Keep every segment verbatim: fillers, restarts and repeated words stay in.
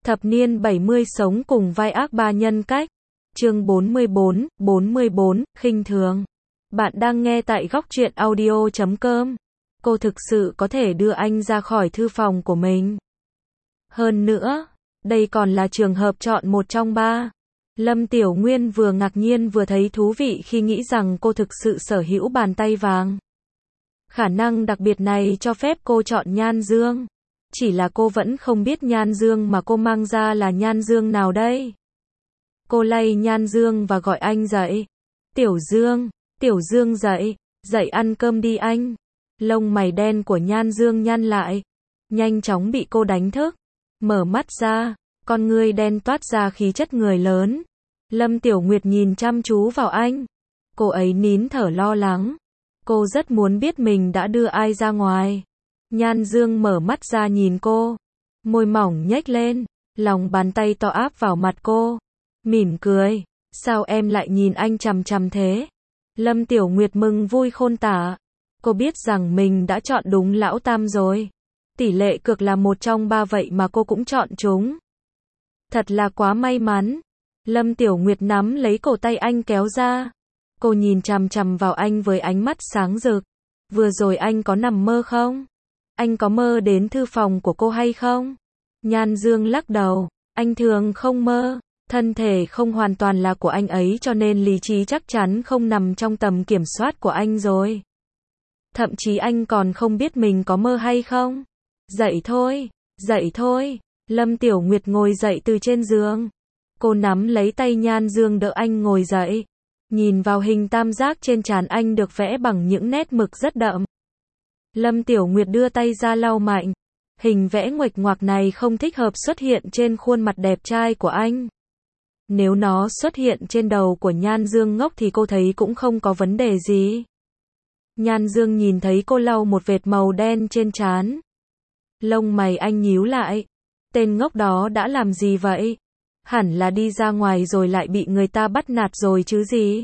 Thập niên bảy mươi sống cùng vai ác ba nhân cách. Chương bốn mươi bốn, bốn mươi bốn, khinh thường. Bạn đang nghe tại góc truyện audio chấm com. Cô thực sự có thể đưa anh ra khỏi thư phòng của mình. Hơn nữa, đây còn là trường hợp chọn một trong ba. Lâm Tiểu Nguyên vừa ngạc nhiên vừa thấy thú vị khi nghĩ rằng cô thực sự sở hữu bàn tay vàng. Khả năng đặc biệt này cho phép cô chọn Nhan Dương. Chỉ là cô vẫn không biết Nhan Dương mà cô mang ra là Nhan Dương nào đây. Cô lay Nhan Dương và gọi anh dậy. Tiểu Dương, Tiểu Dương dậy, dậy ăn cơm đi anh. Lông mày đen của Nhan Dương nhăn lại, nhanh chóng bị cô đánh thức. Mở mắt ra, con ngươi đen toát ra khí chất người lớn. Lâm Tiểu Nguyệt nhìn chăm chú vào anh. Cô ấy nín thở lo lắng. Cô rất muốn biết mình đã đưa ai ra ngoài. Nhan Dương mở mắt ra nhìn cô. Môi mỏng nhếch lên, lòng bàn tay to áp vào mặt cô. Mỉm cười. Sao em lại nhìn anh chằm chằm thế? Lâm Tiểu Nguyệt mừng vui khôn tả. Cô biết rằng mình đã chọn đúng lão tam rồi. Tỷ lệ cược là một trong ba vậy mà cô cũng chọn chúng. Thật là quá may mắn. Lâm Tiểu Nguyệt nắm lấy cổ tay anh kéo ra. Cô nhìn chằm chằm vào anh với ánh mắt sáng rực. Vừa rồi anh có nằm mơ không? Anh có mơ đến thư phòng của cô hay không? Nhan Dương lắc đầu. Anh thường không mơ. Thân thể không hoàn toàn là của anh ấy cho nên lý trí chắc chắn không nằm trong tầm kiểm soát của anh rồi. Thậm chí anh còn không biết mình có mơ hay không. Dậy thôi, dậy thôi. Lâm Tiểu Nguyệt ngồi dậy từ trên giường. Cô nắm lấy tay Nhan Dương đỡ anh ngồi dậy. Nhìn vào hình tam giác trên trán anh được vẽ bằng những nét mực rất đậm. Lâm Tiểu Nguyệt đưa tay ra lau mạnh. Hình vẽ nguệch ngoạc này không thích hợp xuất hiện trên khuôn mặt đẹp trai của anh. Nếu nó xuất hiện trên đầu của Nhan Dương ngốc thì cô thấy cũng không có vấn đề gì. Nhan Dương nhìn thấy cô lau một vệt màu đen trên trán. Lông mày anh nhíu lại. Tên ngốc đó đã làm gì vậy? Hẳn là đi ra ngoài rồi lại bị người ta bắt nạt rồi chứ gì.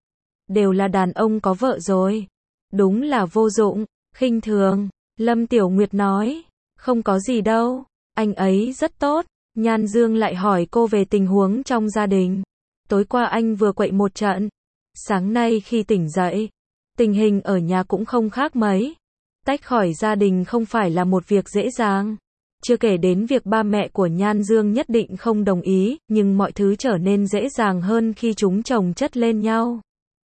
Đều là đàn ông có vợ rồi. Đúng là vô dụng, khinh thường. Lâm Tiểu Nguyệt nói. Không có gì đâu, anh ấy rất tốt. Nhan Dương lại hỏi cô về tình huống trong gia đình. Tối qua anh vừa quậy một trận. Sáng nay khi tỉnh dậy, tình hình ở nhà cũng không khác mấy. Tách khỏi gia đình không phải là một việc dễ dàng. Chưa kể đến việc ba mẹ của Nhan Dương nhất định không đồng ý, nhưng mọi thứ trở nên dễ dàng hơn khi chúng chồng chất lên nhau.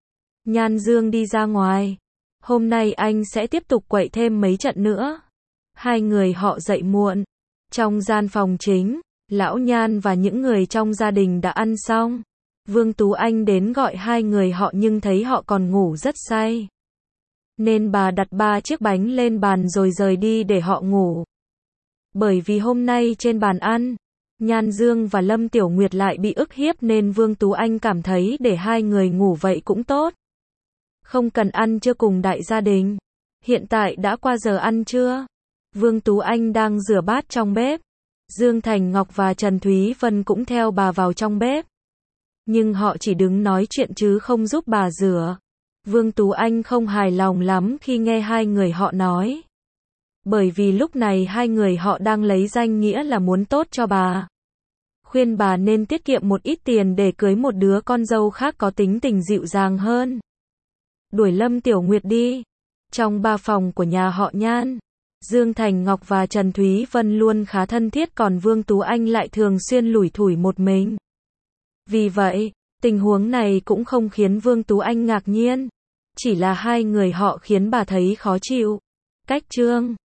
Nhan Dương đi ra ngoài. Hôm nay anh sẽ tiếp tục quậy thêm mấy trận nữa. Hai người họ dậy muộn. Trong gian phòng chính, Lão Nhan và những người trong gia đình đã ăn xong. Vương Tú Anh đến gọi hai người họ nhưng thấy họ còn ngủ rất say. Nên bà đặt ba chiếc bánh lên bàn rồi rời đi để họ ngủ. Bởi vì hôm nay trên bàn ăn, Nhan Dương và Lâm Tiểu Nguyệt lại bị ức hiếp nên Vương Tú Anh cảm thấy để hai người ngủ vậy cũng tốt. Không cần ăn trưa cùng đại gia đình. Hiện tại đã qua giờ ăn trưa. Vương Tú Anh đang rửa bát trong bếp. Dương Thành Ngọc và Trần Thúy Vân cũng theo bà vào trong bếp. Nhưng họ chỉ đứng nói chuyện chứ không giúp bà rửa. Vương Tú Anh không hài lòng lắm khi nghe hai người họ nói. Bởi vì lúc này hai người họ đang lấy danh nghĩa là muốn tốt cho bà. Khuyên bà nên tiết kiệm một ít tiền để cưới một đứa con dâu khác có tính tình dịu dàng hơn. Đuổi Lâm Tiểu Nguyệt đi. Trong ba phòng của nhà họ Nhan, Dương Thành Ngọc và Trần Thúy Vân luôn khá thân thiết còn Vương Tú Anh lại thường xuyên lủi thủi một mình. Vì vậy, tình huống này cũng không khiến Vương Tú Anh ngạc nhiên. Chỉ là hai người họ khiến bà thấy khó chịu. Cách chương